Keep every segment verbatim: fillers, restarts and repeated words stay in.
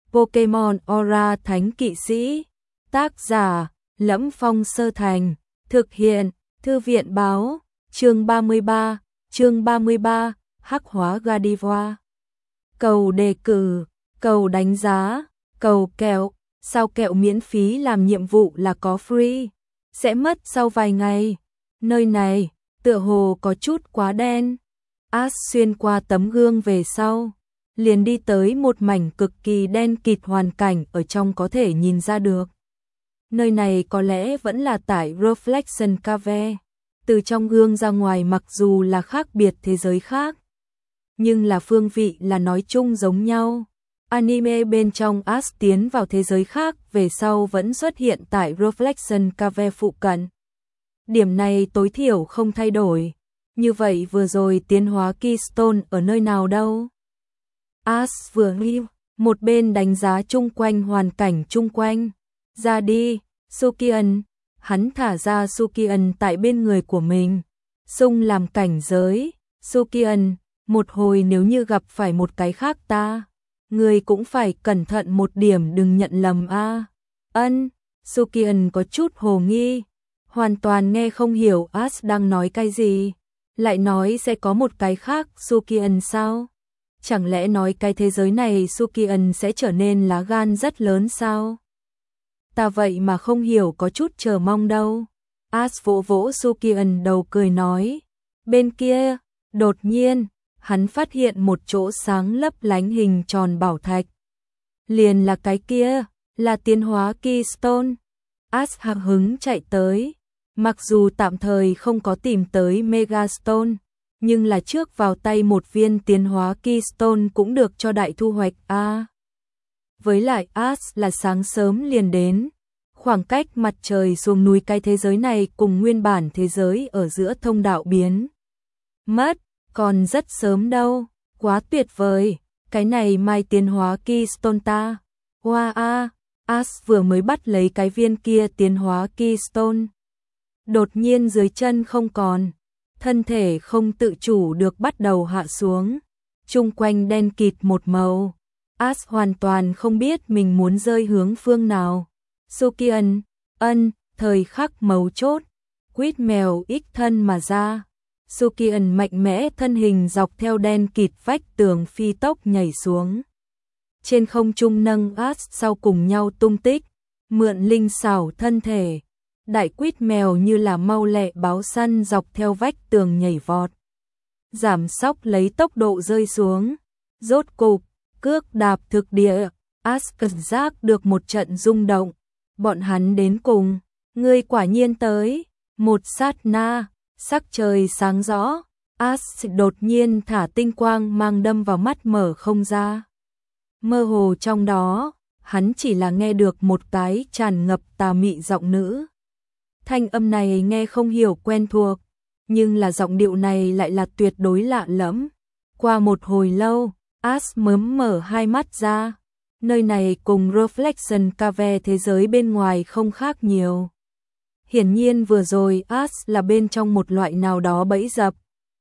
Pokemon Aura Thánh Kỵ Sĩ. Tác giả: Lẫm Phong Sơ Thành. Thực hiện: Thư viện báo. Chương ba mươi ba. Chương ba mươi ba. Hắc hóa Gardevoir. Cầu đề cử, cầu đánh giá, cầu kẹo. Sao kẹo miễn phí làm nhiệm vụ là có free, sẽ mất sau vài ngày. Nơi này tựa hồ có chút quá đen. Ash xuyên qua tấm gương về sau, liền đi tới một mảnh cực kỳ đen kịt hoàn cảnh ở trong có thể nhìn ra được. Nơi này có lẽ vẫn là tại Reflection Cave. Từ trong gương ra ngoài mặc dù là khác biệt thế giới khác, nhưng là phương vị là nói chung giống nhau. Anime bên trong Ash tiến vào thế giới khác về sau vẫn xuất hiện tại Reflection Cave phụ cận. Điểm này tối thiểu không thay đổi. Như vậy vừa rồi tiến hóa Keystone ở nơi nào đâu? Ash vừa nghĩ, một bên đánh giá chung quanh hoàn cảnh chung quanh. Ra đi, Sukian. Hắn thả ra Sukian tại bên người của mình. Xung làm cảnh giới. Sukian, một hồi nếu như gặp phải một cái khác ta, người cũng phải cẩn thận một điểm đừng nhận lầm a. À. Ân, Sukian có chút hồ nghi, hoàn toàn nghe không hiểu Ash đang nói cái gì. Lại nói sẽ có một cái khác Sukian sao? Chẳng lẽ nói cái thế giới này Sukian sẽ trở nên lá gan rất lớn sao? Ta vậy mà không hiểu, có chút chờ mong đâu. Ash vỗ vỗ Sukian đầu cười nói. Bên kia, đột nhiên, hắn phát hiện một chỗ sáng lấp lánh hình tròn bảo thạch. Liền là cái kia, là tiến hóa Keystone. Ash hào hứng chạy tới. Mặc dù tạm thời không có tìm tới Megastone, nhưng là trước vào tay một viên tiến hóa Keystone cũng được cho đại thu hoạch a. À, với lại Ash là sáng sớm liền đến, khoảng cách mặt trời xuống núi cái thế giới này cùng nguyên bản thế giới ở giữa thông đạo biến mất, còn rất sớm đâu, quá tuyệt vời, cái này mai tiến hóa Keystone ta. Hoa wow, a, Ash vừa mới bắt lấy cái viên kia tiến hóa Keystone. Đột nhiên dưới chân không còn, thân thể không tự chủ được bắt đầu hạ xuống, chung quanh đen kịt một màu. Ash hoàn toàn không biết mình muốn rơi hướng phương nào. Sukian, ân, thời khắc mấu chốt, quýt mèo ích thân mà ra. Sukian mạnh mẽ thân hình dọc theo đen kịt vách tường phi tốc nhảy xuống. Trên không trung nâng Ash sau cùng nhau tung tích, mượn linh xảo thân thể. Đại quýt mèo như là mau lẹ báo săn dọc theo vách tường nhảy vọt. Giảm sóc lấy tốc độ rơi xuống. Rốt cục, cước đạp thực địa, Ash cảm giác được một trận rung động. Bọn hắn đến cùng, ngươi quả nhiên tới. Một sát na, sắc trời sáng rõ, Ash đột nhiên thả tinh quang mang đâm vào mắt mở không ra. Mơ hồ trong đó, hắn chỉ là nghe được một cái tràn ngập tà mị giọng nữ. Thanh âm này nghe không hiểu quen thuộc, nhưng là giọng điệu này lại là tuyệt đối lạ lẫm. Qua một hồi lâu, Ash mớm mở hai mắt ra. Nơi này cùng Reflection Cave thế giới bên ngoài không khác nhiều. Hiển nhiên vừa rồi Ash là bên trong một loại nào đó bẫy dập.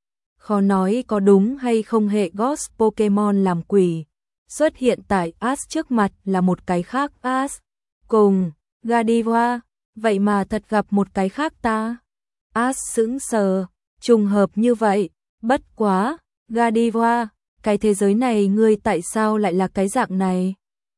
Khó nói có đúng hay không, hệ Ghost Pokemon làm quỷ. Xuất hiện tại Ash trước mặt là một cái khác Ash. Cùng, Gardevoir. Vậy mà thật gặp một cái khác ta. Ash sững sờ, trùng hợp như vậy, bất quá, Gardevoir, cái thế giới này ngươi tại sao lại là cái dạng này?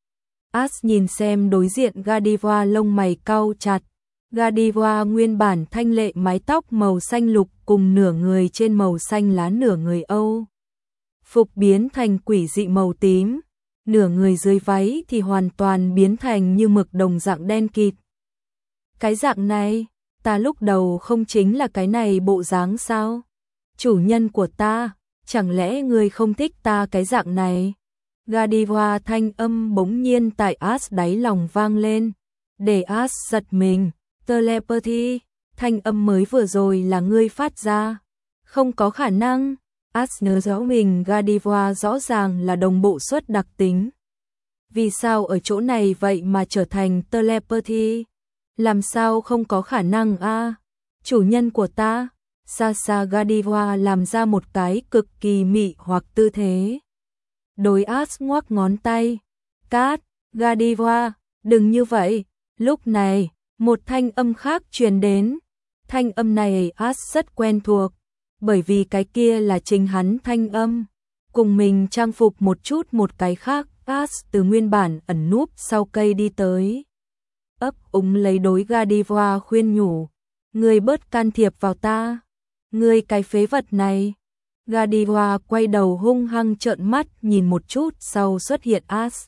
Ash nhìn xem đối diện Gardevoir, lông mày cau chặt. Gardevoir nguyên bản thanh lệ mái tóc màu xanh lục cùng nửa người trên màu xanh lá nửa người Âu. Phục biến thành quỷ dị màu tím, nửa người dưới váy thì hoàn toàn biến thành như mực đồng dạng đen kịt. Cái dạng này, ta lúc đầu không chính là cái này bộ dáng sao? Chủ nhân của ta, chẳng lẽ ngươi không thích ta cái dạng này? Gardevoir thanh âm bỗng nhiên tại Ash đáy lòng vang lên, để Ash giật mình. Telepathy, thanh âm mới vừa rồi là ngươi phát ra. Không có khả năng. Ash nhớ rõ mình Gardevoir rõ ràng là đồng bộ suất đặc tính. Vì sao ở chỗ này vậy mà trở thành telepathy? Làm sao không có khả năng a? À? Chủ nhân của ta. Xa xa Gardevoir làm ra một cái cực kỳ mị hoặc tư thế. Đối Ash ngoắc ngón tay. Cát, Godiva, đừng như vậy. Lúc này, một thanh âm khác truyền đến. Thanh âm này As rất quen thuộc, bởi vì cái kia là chính hắn thanh âm. Cùng mình trang phục một chút một cái khác, As từ nguyên bản ẩn núp sau cây đi tới. Ấp úng lấy đối Godiva khuyên nhủ. Ngươi bớt can thiệp vào ta. Ngươi cái phế vật này. Godiva quay đầu hung hăng trợn mắt nhìn một chút sau xuất hiện As.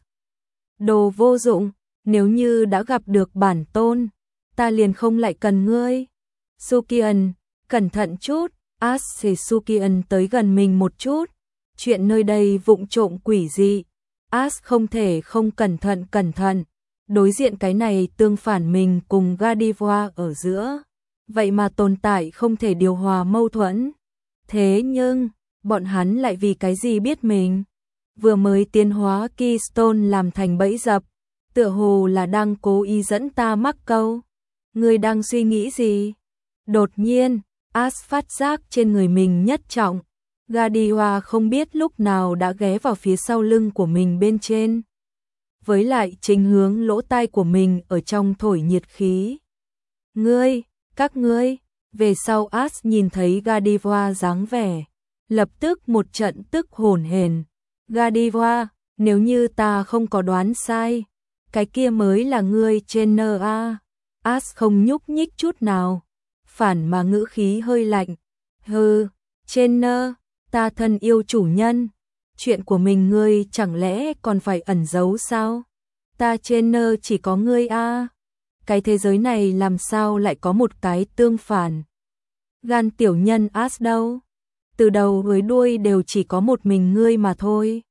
Đồ vô dụng, nếu như đã gặp được bản tôn, ta liền không lại cần ngươi. Sukian, cẩn thận chút. As xề Sukian tới gần mình một chút. Chuyện nơi đây vụng trộm quỷ dị. As không thể không cẩn thận cẩn thận. Đối diện cái này tương phản mình cùng Godiva ở giữa. Vậy mà tồn tại không thể điều hòa mâu thuẫn. Thế nhưng, bọn hắn lại vì cái gì biết mình? Vừa mới tiến hóa Keystone làm thành bẫy dập, tựa hồ là đang cố ý dẫn ta mắc câu. Ngươi đang suy nghĩ gì? Đột nhiên, As phát giác trên người mình nhất trọng. Godiva không biết lúc nào đã ghé vào phía sau lưng của mình bên trên. Với lại chính hướng lỗ tai của mình ở trong thổi nhiệt khí. Ngươi, các ngươi, về sau As nhìn thấy Godiva dáng vẻ. Lập tức một trận tức hổn hển. Godiva, nếu như ta không có đoán sai, cái kia mới là ngươi trên nơ a. As không nhúc nhích chút nào. Phản mà ngữ khí hơi lạnh. Hừ, trên nơ, ta thân yêu chủ nhân. Chuyện của mình ngươi chẳng lẽ còn phải ẩn giấu sao? Ta trên nơ chỉ có ngươi a. Cái thế giới này làm sao lại có một cái tương phản? Gan tiểu nhân As đâu? Từ đầu với đuôi đều chỉ có một mình ngươi mà thôi.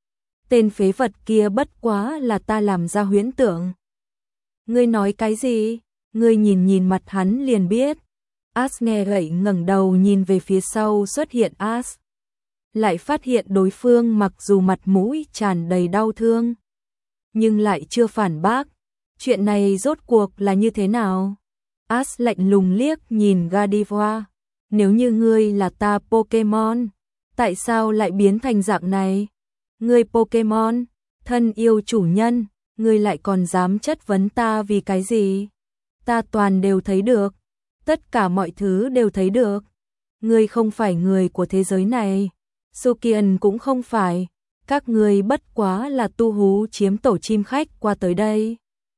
Tên phế vật kia bất quá là ta làm ra huyễn tưởng. Ngươi nói cái gì? Ngươi nhìn nhìn mặt hắn liền biết. As nghe vậy ngẩng đầu nhìn về phía sau xuất hiện As. Lại phát hiện đối phương mặc dù mặt mũi tràn đầy đau thương, nhưng lại chưa phản bác. Chuyện này rốt cuộc là như thế nào? As lạnh lùng liếc nhìn Godiva. Nếu như ngươi là ta Pokemon, tại sao lại biến thành dạng này? Ngươi Pokemon, thân yêu chủ nhân, ngươi lại còn dám chất vấn ta vì cái gì? Ta toàn đều thấy được, tất cả mọi thứ đều thấy được. Ngươi không phải người của thế giới này, Sukian cũng không phải, các ngươi bất quá là tu hú chiếm tổ chim khách qua tới đây.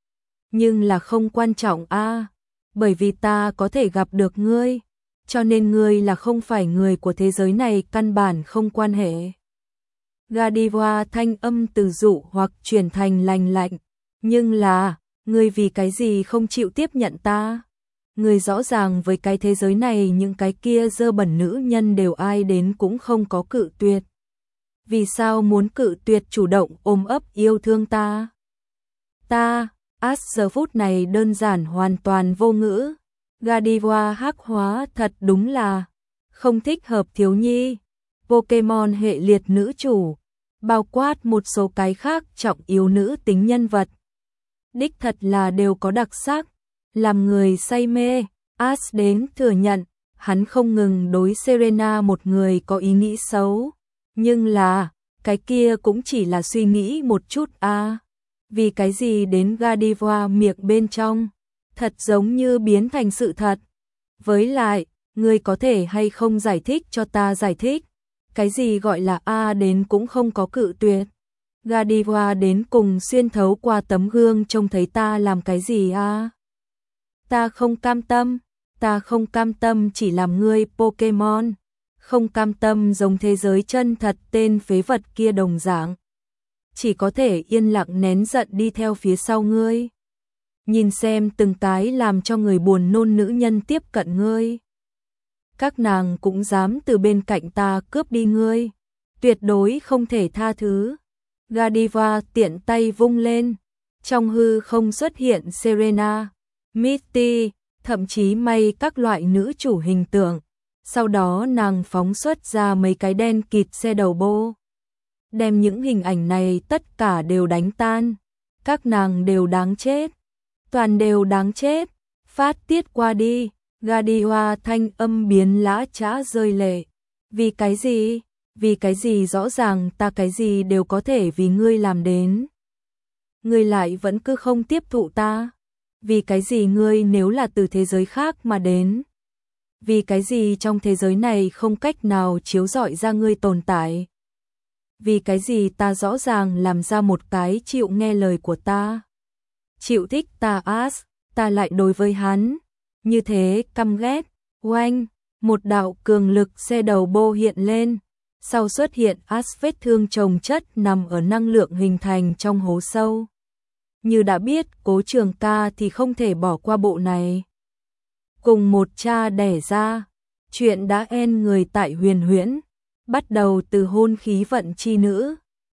Nhưng là không quan trọng a, à, bởi vì ta có thể gặp được ngươi, cho nên ngươi là không phải người của thế giới này căn bản không quan hệ. Godiva thanh âm từ dụ hoặc chuyển thành lành lạnh, nhưng là, ngươi vì cái gì không chịu tiếp nhận ta? Ngươi rõ ràng với cái thế giới này những cái kia dơ bẩn nữ nhân đều ai đến cũng không có cự tuyệt. Vì sao muốn cự tuyệt chủ động ôm ấp yêu thương ta? Ta, As giờ phút này đơn giản hoàn toàn vô ngữ. Godiva hắc hóa thật đúng là không thích hợp thiếu nhi. Pokemon hệ liệt nữ chủ, bao quát một số cái khác trọng yếu nữ tính nhân vật. Đích thật là đều có đặc sắc, làm người say mê. As đến thừa nhận, hắn không ngừng đối Serena một người có ý nghĩ xấu. Nhưng là, cái kia cũng chỉ là suy nghĩ một chút a. À. Vì cái gì đến Godiva miệng bên trong, thật giống như biến thành sự thật. Với lại, ngươi có thể hay không giải thích cho ta giải thích, cái gì gọi là a đến cũng không có cự tuyệt. Godiva đến cùng xuyên thấu qua tấm gương trông thấy ta làm cái gì a? À? Ta không cam tâm, ta không cam tâm chỉ làm ngươi Pokemon, không cam tâm giống thế giới chân thật tên phế vật kia đồng dạng. Chỉ có thể yên lặng nén giận đi theo phía sau ngươi. Nhìn xem từng cái làm cho người buồn nôn nữ nhân tiếp cận ngươi. Các nàng cũng dám từ bên cạnh ta cướp đi ngươi. Tuyệt đối không thể tha thứ. Godiva tiện tay vung lên. Trong hư không xuất hiện Serena, Misty, thậm chí may các loại nữ chủ hình tượng. Sau đó nàng phóng xuất ra mấy cái đen kịt xe đầu bô. Đem những hình ảnh này tất cả đều đánh tan. Các nàng đều đáng chết. Toàn đều đáng chết. Phát tiết qua đi. Godiva thanh âm biến lã chã rơi lệ. Vì cái gì? Vì cái gì rõ ràng ta cái gì đều có thể vì ngươi làm đến. ngươi lại vẫn cứ không tiếp thụ ta? Vì cái gì ngươi nếu là từ thế giới khác mà đến? Vì cái gì trong thế giới này không cách nào chiếu rọi ra ngươi tồn tại? Vì cái gì ta rõ ràng làm ra một cái chịu nghe lời của ta, chịu thích ta As, ta lại đối với hắn như thế căm ghét? Oanh, một đạo cường lực xe đầu bô hiện lên, sau xuất hiện As vết thương chồng chất nằm ở năng lượng hình thành trong hố sâu. Như đã biết Cố Trường Ca thì không thể bỏ qua bộ này. Cùng một cha đẻ ra, chuyện đã en người tại Huyền Huyễn, bắt đầu từ hôn khí vận chi nữ,